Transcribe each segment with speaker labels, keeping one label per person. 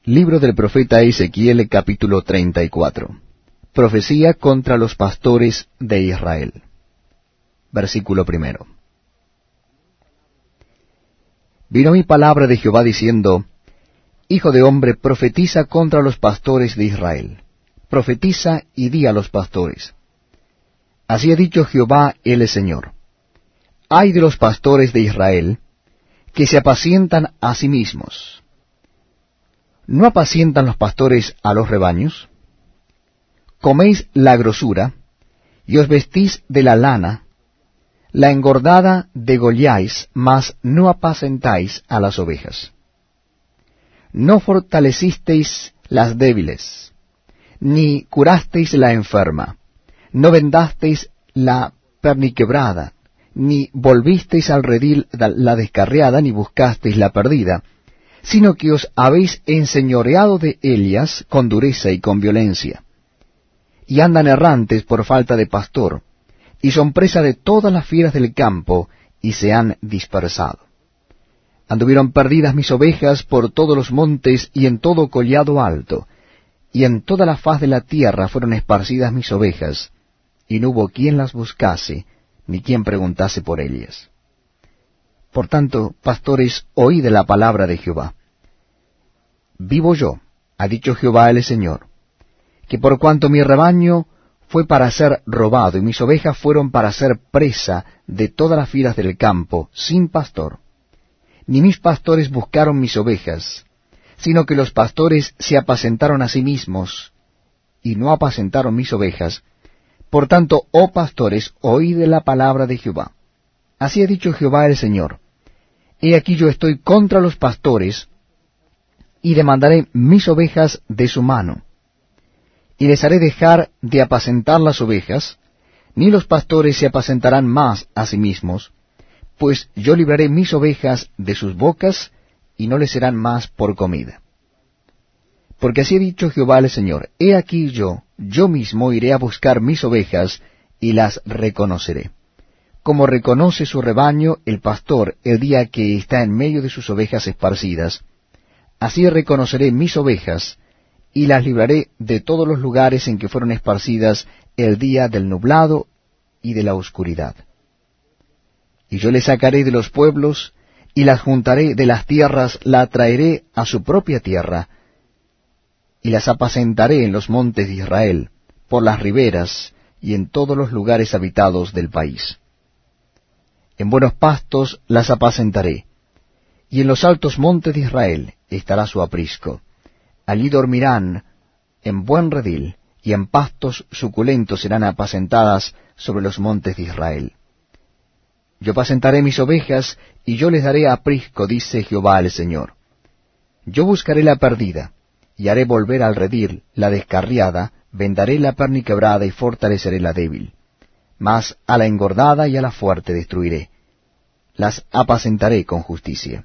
Speaker 1: Libro del profeta Ezequiel, capítulo 34. Profecía contra los pastores de Israel. Versículo 1. Vino mi palabra de Jehová diciendo: Hijo de hombre, profetiza contra los pastores de Israel. Profetiza y di a los pastores: Así ha dicho Jehová el Señor. Ay de los pastores de Israel, que se apacientan a sí mismos. ¿No apacientan los pastores a los rebaños? Coméis la grosura, y os vestís de la lana, la engordada degolláis, mas no apacentáis a las ovejas. No fortalecisteis las débiles, ni curasteis la enferma, no vendasteis la perniquebrada, ni volvisteis al redil la descarriada, ni buscasteis la perdida, sino que os habéis enseñoreado de ellas con dureza y con violencia. Y andan errantes por falta de pastor, y son presa de todas las fieras del campo, y se han dispersado. Anduvieron perdidas mis ovejas por todos los montes y en todo collado alto, y en toda la faz de la tierra fueron esparcidas mis ovejas, y no hubo quien las buscase, ni quien preguntase por ellas. Por tanto, pastores, oíd la palabra de Jehová. Vivo yo, ha dicho Jehová el Señor, que por cuanto mi rebaño fue para ser robado, y mis ovejas fueron para ser presa de todas las fieras del campo, sin pastor, ni mis pastores buscaron mis ovejas, sino que los pastores se apacentaron a sí mismos, y no apacentaron mis ovejas. Por tanto, oh pastores, oíd la palabra de Jehová. Así ha dicho Jehová el Señor: He aquí yo estoy contra los pastores, y demandaré mis ovejas de su mano, y les haré dejar de apacentar las ovejas, ni los pastores se apacentarán más a sí mismos, pues yo libraré mis ovejas de sus bocas, y no les serán más por comida. Porque así ha dicho Jehová el Señor: He aquí yo mismo iré a buscar mis ovejas, y las reconoceré. Como reconoce su rebaño el pastor el día que está en medio de sus ovejas esparcidas, así reconoceré mis ovejas, y las libraré de todos los lugares en que fueron esparcidas el día del nublado y de la oscuridad. Y yo les sacaré de los pueblos, y las juntaré de las tierras, la traeré a su propia tierra, y las apacentaré en los montes de Israel, por las riberas, y en todos los lugares habitados del país. En buenos pastos las apacentaré, y en los altos montes de Israel estará su aprisco. Allí dormirán en buen redil, y en pastos suculentos serán apacentadas sobre los montes de Israel. Yo apacentaré mis ovejas, y yo les daré aprisco, dice Jehová el Señor. Yo buscaré la perdida, y haré volver al redil la descarriada, vendaré la perniquebrada y fortaleceré la débil. Mas a la engordada y a la fuerte destruiré, las apacentaré con justicia.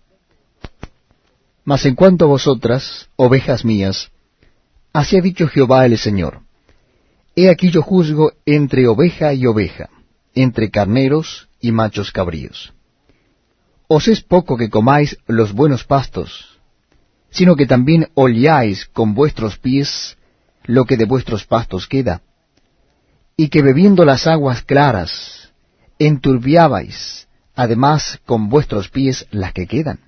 Speaker 1: Mas en cuanto a vosotras, ovejas mías, así ha dicho Jehová el Señor: He aquí yo juzgo entre oveja y oveja, entre carneros y machos cabríos. ¿Os es poco que comáis los buenos pastos, sino que también holláis con vuestros pies lo que de vuestros pastos queda? Y que bebiendo las aguas claras, enturbiabais, además con vuestros pies las que quedan.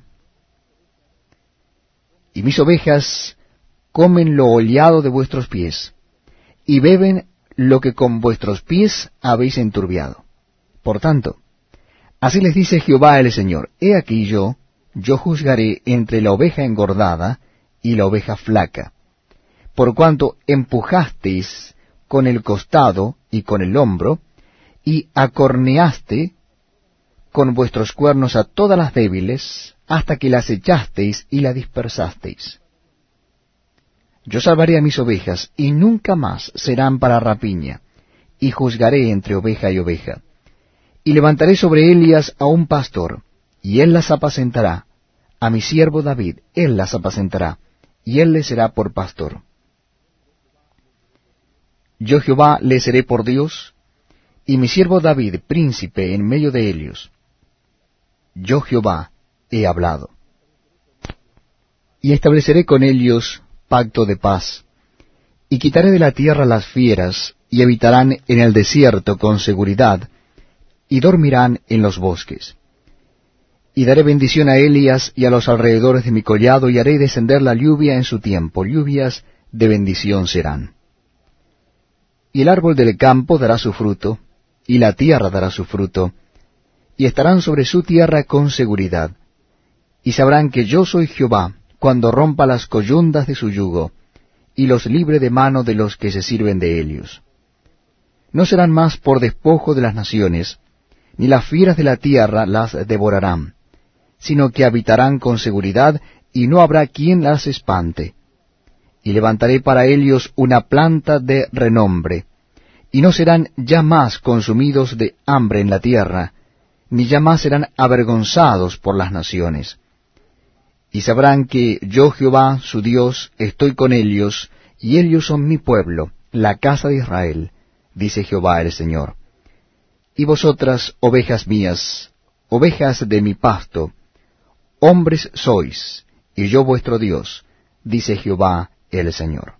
Speaker 1: Y mis ovejas comen lo hollado de vuestros pies, y beben lo que con vuestros pies habéis enturbiado. Por tanto, así les dice Jehová el Señor: He aquí yo juzgaré entre la oveja engordada y la oveja flaca, por cuanto empujasteis con el costado y con el hombro, y acorneaste con vuestros cuernos a todas las débiles, hasta que las echasteis y las dispersasteis. Yo salvaré a mis ovejas, y nunca más serán para rapiña, y juzgaré entre oveja y oveja. Y levantaré sobre ellas a un pastor, y él las apacentará, a mi siervo David, él las apacentará, y él les será por pastor. Yo Jehová les seré por Dios, y mi siervo David príncipe en medio de ellos. Yo Jehová he hablado. Y estableceré con ellos pacto de paz, y quitaré de la tierra las fieras, y habitarán en el desierto con seguridad, y dormirán en los bosques. Y daré bendición a Elias y a los alrededores de mi collado, y haré descender la lluvia en su tiempo, lluvias de bendición serán. Y el árbol del campo dará su fruto, y la tierra dará su fruto, y estarán sobre su tierra con seguridad. Y sabrán que yo soy Jehová, cuando rompa las coyundas de su yugo, y los libre de mano de los que se sirven de ellos. No serán más por despojo de las naciones, ni las fieras de la tierra las devorarán, sino que habitarán con seguridad, y no habrá quien las espante. Y levantaré para ellos una planta de renombre, y no serán ya más consumidos de hambre en la tierra, ni ya más serán avergonzados por las naciones. Y sabrán que yo Jehová, su Dios, estoy con ellos, y ellos son mi pueblo, la casa de Israel, dice Jehová el Señor. Y vosotras, ovejas mías, ovejas de mi pasto, hombres sois, y yo vuestro Dios, dice Jehová el Señor.